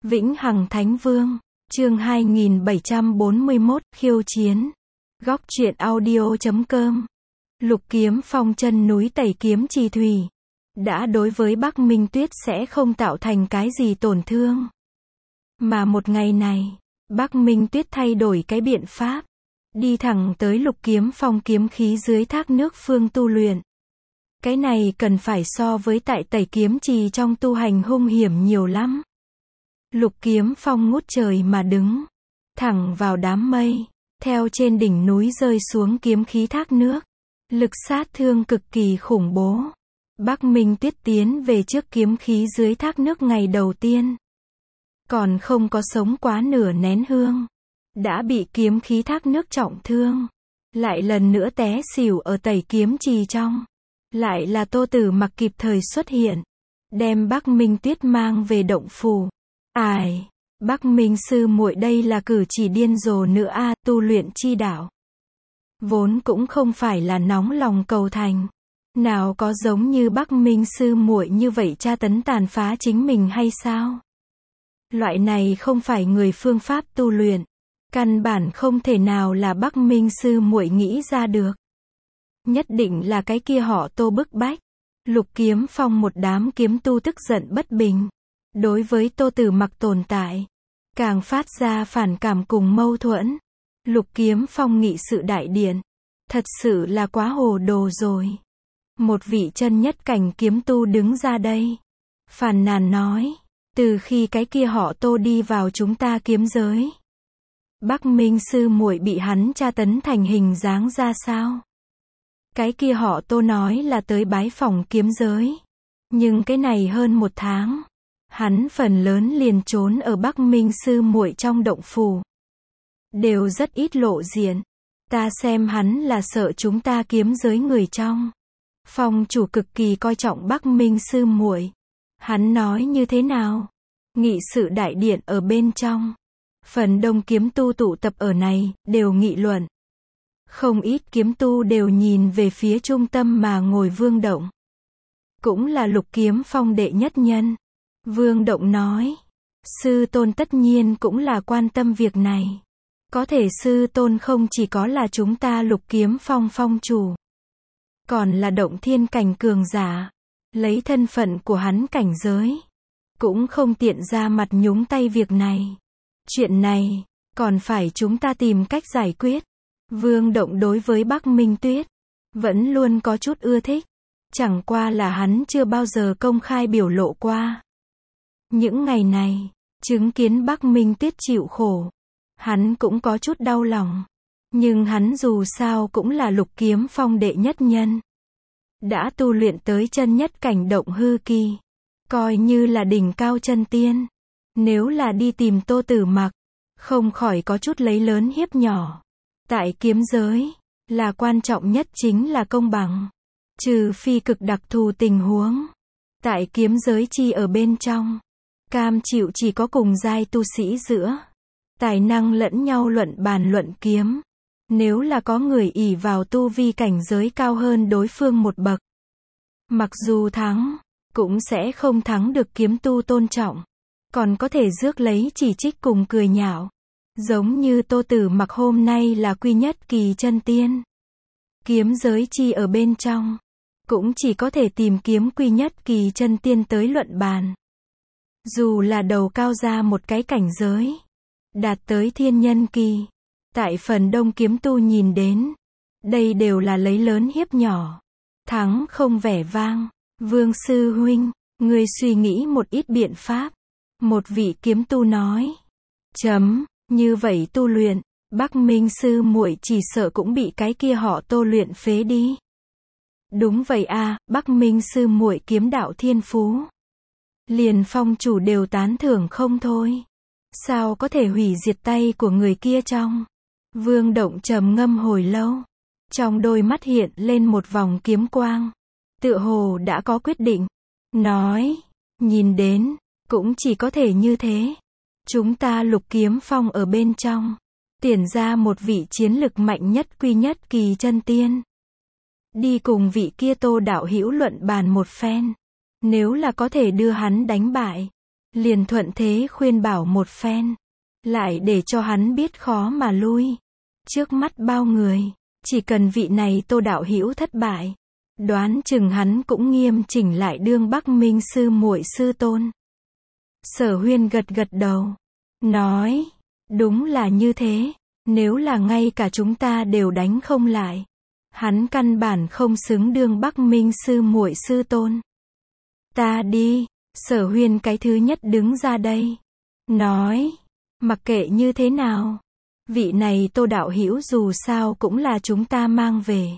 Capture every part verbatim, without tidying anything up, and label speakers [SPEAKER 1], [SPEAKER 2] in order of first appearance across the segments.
[SPEAKER 1] Vĩnh Hằng Thánh Vương, chương hai nghìn bảy trăm bốn mươi mốt, khiêu chiến. Góc truyện audio chấm com. Lục Kiếm Phong chân núi Tẩy Kiếm Trì Thủy. Đã đối với Bắc Minh Tuyết sẽ không tạo thành cái gì tổn thương. Mà một ngày này, Bắc Minh Tuyết thay đổi cái biện pháp. Đi thẳng tới Lục Kiếm Phong kiếm khí dưới thác nước phương tu luyện. Cái này cần phải so với tại Tẩy Kiếm Trì trong tu hành hung hiểm nhiều lắm. Lục Kiếm Phong ngút trời mà đứng, thẳng vào đám mây, theo trên đỉnh núi rơi xuống kiếm khí thác nước. Lực sát thương cực kỳ khủng bố. Bắc Minh Tuyết tiến về trước kiếm khí dưới thác nước ngày đầu tiên. Còn không có sống quá nửa nén hương. Đã bị kiếm khí thác nước trọng thương. Lại lần nữa té xỉu ở Tẩy Kiếm Trì trong. Lại là Tô Tử Mặc kịp thời xuất hiện. Đem Bắc Minh Tuyết mang về động phủ. Ai, Bắc Minh sư muội đây là cử chỉ điên rồ nữa a, à, tu luyện chi đạo. Vốn cũng không phải là nóng lòng cầu thành. Nào có giống như Bắc Minh sư muội như vậy tra tấn tàn phá chính mình hay sao? Loại này không phải người phương pháp tu luyện. Căn bản không thể nào là Bắc Minh sư muội nghĩ ra được. Nhất định là cái kia họ Tô bức bách. Lục Kiếm Phong một đám kiếm tu tức giận bất bình. Đối với Tô Tử Mặc tồn tại, càng phát ra phản cảm cùng mâu thuẫn. Lục Kiếm Phong nghị sự đại điện, thật sự là quá hồ đồ rồi. Một vị chân nhất cảnh kiếm tu đứng ra đây, phàn nàn nói, từ khi cái kia họ Tô đi vào chúng ta kiếm giới, Bắc Minh sư muội bị hắn tra tấn thành hình dáng ra sao? Cái kia họ Tô nói là tới bái phỏng kiếm giới, nhưng cái này hơn một tháng, hắn phần lớn liền trốn ở Bắc Minh sư muội trong động phủ. Đều rất ít lộ diện. Ta xem hắn là sợ chúng ta kiếm giới người trong. Phong chủ cực kỳ coi trọng Bắc Minh sư muội. Hắn nói như thế nào? Nghị sự đại điện ở bên trong. Phần đông kiếm tu tụ tập ở này, đều nghị luận. Không ít kiếm tu đều nhìn về phía trung tâm mà ngồi Vương Động. Cũng là Lục Kiếm Phong đệ nhất nhân. Vương Động nói, sư tôn tất nhiên cũng là quan tâm việc này. Có thể sư tôn không chỉ có là chúng ta Lục Kiếm Phong phong chủ, còn là động thiên cảnh cường giả. Lấy thân phận của hắn cảnh giới, cũng không tiện ra mặt nhúng tay việc này. Chuyện này, còn phải chúng ta tìm cách giải quyết. Vương Động đối với Bắc Minh Tuyết, vẫn luôn có chút ưa thích. Chẳng qua là hắn chưa bao giờ công khai biểu lộ qua. Những ngày này, chứng kiến Bắc Minh Tuyết chịu khổ, hắn cũng có chút đau lòng. Nhưng hắn dù sao cũng là Lục Kiếm Phong đệ nhất nhân. Đã tu luyện tới chân nhất cảnh động hư kỳ. Coi như là đỉnh cao chân tiên. Nếu là đi tìm Tô Tử Mặc, không khỏi có chút lấy lớn hiếp nhỏ. Tại kiếm giới, là quan trọng nhất chính là công bằng. Trừ phi cực đặc thù tình huống. Tại kiếm giới chi ở bên trong, cam chịu chỉ có cùng giai tu sĩ giữa. Tài năng lẫn nhau luận bàn luận kiếm. Nếu là có người ỷ vào tu vi cảnh giới cao hơn đối phương một bậc, mặc dù thắng, cũng sẽ không thắng được kiếm tu tôn trọng. Còn có thể rước lấy chỉ trích cùng cười nhạo. Giống như Tô Tử Mặc hôm nay là quy nhất kỳ chân tiên. Kiếm giới chi ở bên trong, cũng chỉ có thể tìm kiếm quy nhất kỳ chân tiên tới luận bàn. Dù là đầu cao ra một cái cảnh giới, đạt tới thiên nhân kỳ, tại phần đông kiếm tu nhìn đến, đây đều là lấy lớn hiếp nhỏ. Thắng không vẻ vang. Vương sư huynh, ngươi suy nghĩ một ít biện pháp. Một vị kiếm tu nói. Chấm, như vậy tu luyện, Bắc Minh sư muội chỉ sợ cũng bị cái kia họ Tô luyện phế đi. Đúng vậy a, Bắc Minh sư muội kiếm đạo thiên phú. Liền phong chủ đều tán thưởng không thôi. Sao có thể hủy diệt tay của người kia trong? Vương Động trầm ngâm hồi lâu. Trong đôi mắt hiện lên một vòng kiếm quang. Tựa hồ đã có quyết định. Nói, nhìn đến, cũng chỉ có thể như thế. Chúng ta Lục Kiếm Phong ở bên trong, tuyển ra một vị chiến lực mạnh nhất quy nhất kỳ chân tiên. Đi cùng vị kia Tô đạo hữu luận bàn một phen. Nếu là có thể đưa hắn đánh bại, liền thuận thế khuyên bảo một phen, lại để cho hắn biết khó mà lui. Trước mắt bao người, chỉ cần vị này Tô đạo hữu thất bại, đoán chừng hắn cũng nghiêm chỉnh lại đương Bắc Minh sư muội sư tôn. Sở Huyên gật gật đầu, nói, đúng là như thế, nếu là ngay cả chúng ta đều đánh không lại, hắn căn bản không xứng đương Bắc Minh sư muội sư tôn. Ta đi, Sở Huyên cái thứ nhất đứng ra đây, nói, mặc kệ như thế nào, vị này Tô đạo hữu dù sao cũng là chúng ta mang về.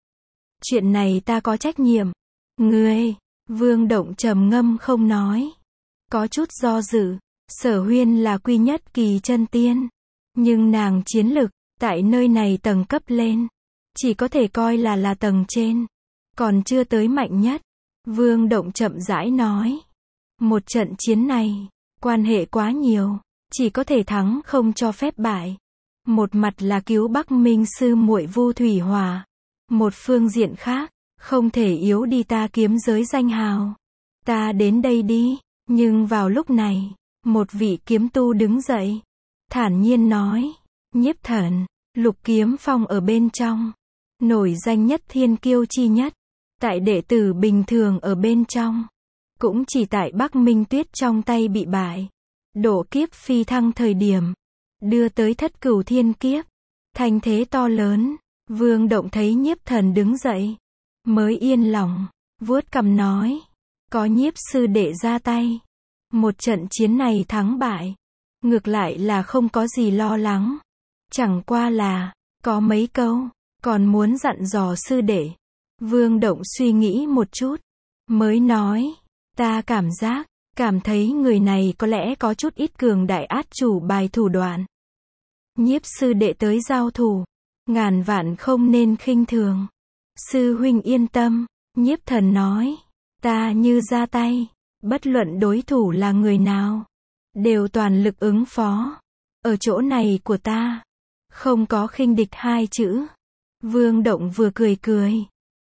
[SPEAKER 1] Chuyện này ta có trách nhiệm. Ngươi, Vương Động trầm ngâm không nói, có chút do dự. Sở Huyên là quy nhất kỳ chân tiên, nhưng nàng chiến lực, tại nơi này tầng cấp lên, chỉ có thể coi là là tầng trên, còn chưa tới mạnh nhất. Vương Động chậm rãi nói, một trận chiến này, quan hệ quá nhiều, chỉ có thể thắng không cho phép bại. Một mặt là cứu Bắc Minh sư muội Vu Thủy Hòa, một phương diện khác, không thể yếu đi ta kiếm giới danh hào. Ta đến đây đi. Nhưng vào lúc này, một vị kiếm tu đứng dậy, thản nhiên nói, Nhiếp Thần, Lục Kiếm Phong ở bên trong, nổi danh nhất thiên kiêu chi nhất, tại đệ tử bình thường ở bên trong, cũng chỉ tại Bắc Minh Tuyết trong tay bị bại, độ kiếp phi thăng thời điểm, đưa tới thất cửu thiên kiếp, thành thế to lớn. Vương Động thấy Nhiếp Thần đứng dậy, mới yên lòng, vuốt cằm nói, có Nhiếp sư đệ ra tay, một trận chiến này thắng bại, ngược lại là không có gì lo lắng, chẳng qua là, có mấy câu, còn muốn dặn dò sư đệ. Vương Động suy nghĩ một chút, mới nói, ta cảm giác, cảm thấy người này có lẽ có chút ít cường đại át chủ bài thủ đoạn. Nhiếp sư đệ tới giao thủ, ngàn vạn không nên khinh thường. Sư huynh yên tâm, Nhiếp Thần nói, ta như ra tay, bất luận đối thủ là người nào, đều toàn lực ứng phó. Ở chỗ này của ta, không có khinh địch hai chữ. Vương Động vừa cười cười,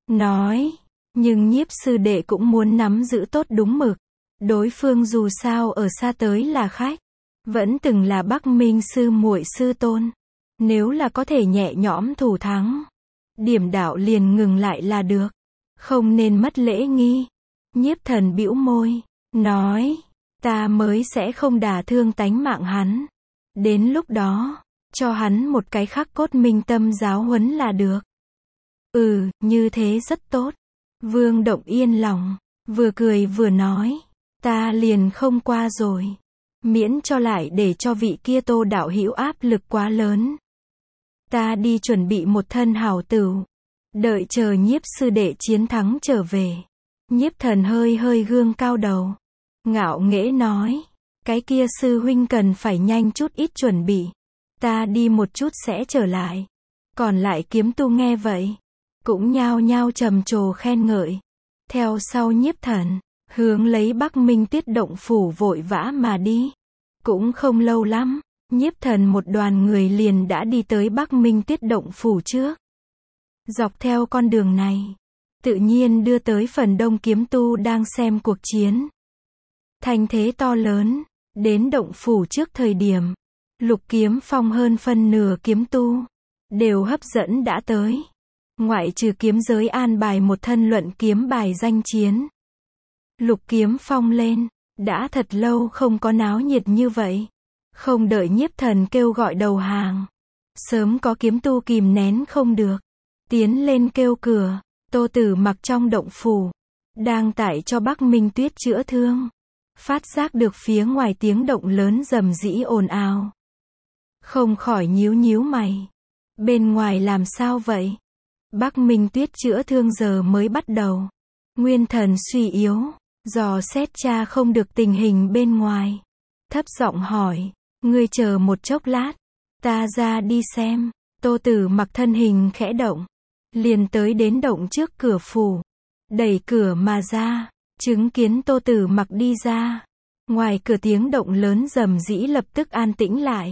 [SPEAKER 1] nói, nhưng Nhiếp sư đệ cũng muốn nắm giữ tốt đúng mực. Đối phương dù sao ở xa tới là khách, vẫn từng là Bắc Minh sư muội sư tôn. Nếu là có thể nhẹ nhõm thủ thắng, điểm đạo liền ngừng lại là được, không nên mất lễ nghi. Nhiếp Thần bĩu môi, nói, ta mới sẽ không đả thương tánh mạng hắn. Đến lúc đó, cho hắn một cái khắc cốt minh tâm giáo huấn là được. Ừ, như thế rất tốt. Vương Động yên lòng, vừa cười vừa nói, ta liền không qua rồi, miễn cho lại để cho vị kia Tô đạo hữu áp lực quá lớn. Ta đi chuẩn bị một thân hảo tửu, đợi chờ Nhiếp sư đệ chiến thắng trở về. Nhiếp Thần hơi hơi gương cao đầu, ngạo nghễ nói, cái kia sư huynh cần phải nhanh chút ít chuẩn bị, ta đi một chút sẽ trở lại. Còn lại kiếm tu nghe vậy, cũng nhao nhao trầm trồ khen ngợi. Theo sau Nhiếp Thần, hướng lấy Bắc Minh Tuyết động phủ vội vã mà đi. Cũng không lâu lắm, Nhiếp Thần một đoàn người liền đã đi tới Bắc Minh Tuyết động phủ trước. Dọc theo con đường này, tự nhiên đưa tới phần đông kiếm tu đang xem cuộc chiến. Thành thế to lớn, đến động phủ trước thời điểm, Lục Kiếm Phong hơn phân nửa kiếm tu, đều hấp dẫn đã tới. Ngoại trừ kiếm giới an bài một thân luận kiếm bài danh chiến. Lục Kiếm Phong lên, đã thật lâu không có náo nhiệt như vậy. Không đợi Nhiếp Thần kêu gọi đầu hàng, sớm có kiếm tu kìm nén không được, tiến lên kêu cửa. Tô Tử Mặc trong động phủ, đang tại cho Bắc Minh Tuyết chữa thương, phát giác được phía ngoài tiếng động lớn rầm rĩ ồn ào, không khỏi nhíu nhíu mày. Bên ngoài làm sao vậy? Bắc Minh Tuyết chữa thương giờ mới bắt đầu, nguyên thần suy yếu, dò xét tra không được tình hình bên ngoài, thấp giọng hỏi, ngươi chờ một chốc lát, ta ra đi xem. Tô Tử Mặc thân hình khẽ động, liền tới đến động trước cửa phủ, đẩy cửa mà ra, chứng kiến Tô Tử Mặc đi ra. Ngoài cửa tiếng động lớn rầm rĩ lập tức an tĩnh lại.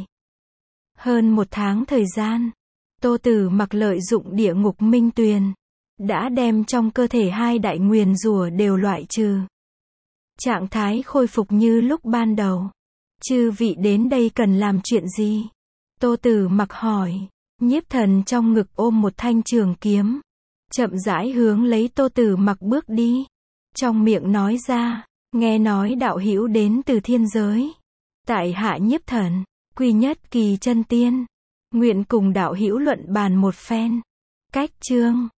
[SPEAKER 1] Hơn một tháng thời gian, Tô Tử Mặc lợi dụng địa ngục minh tuyền, đã đem trong cơ thể hai đại nguyền rủa đều loại trừ. Trạng thái khôi phục như lúc ban đầu. Chư vị đến đây cần làm chuyện gì? Tô Tử Mặc hỏi. Nhiếp Thần trong ngực ôm một thanh trường kiếm, chậm rãi hướng lấy Tô Tử Mặc bước đi. Trong miệng nói ra, nghe nói đạo hữu đến từ thiên giới. Tại hạ Nhiếp Thần, quy nhất kỳ chân tiên. Nguyện cùng đạo hữu luận bàn một phen. Cách chương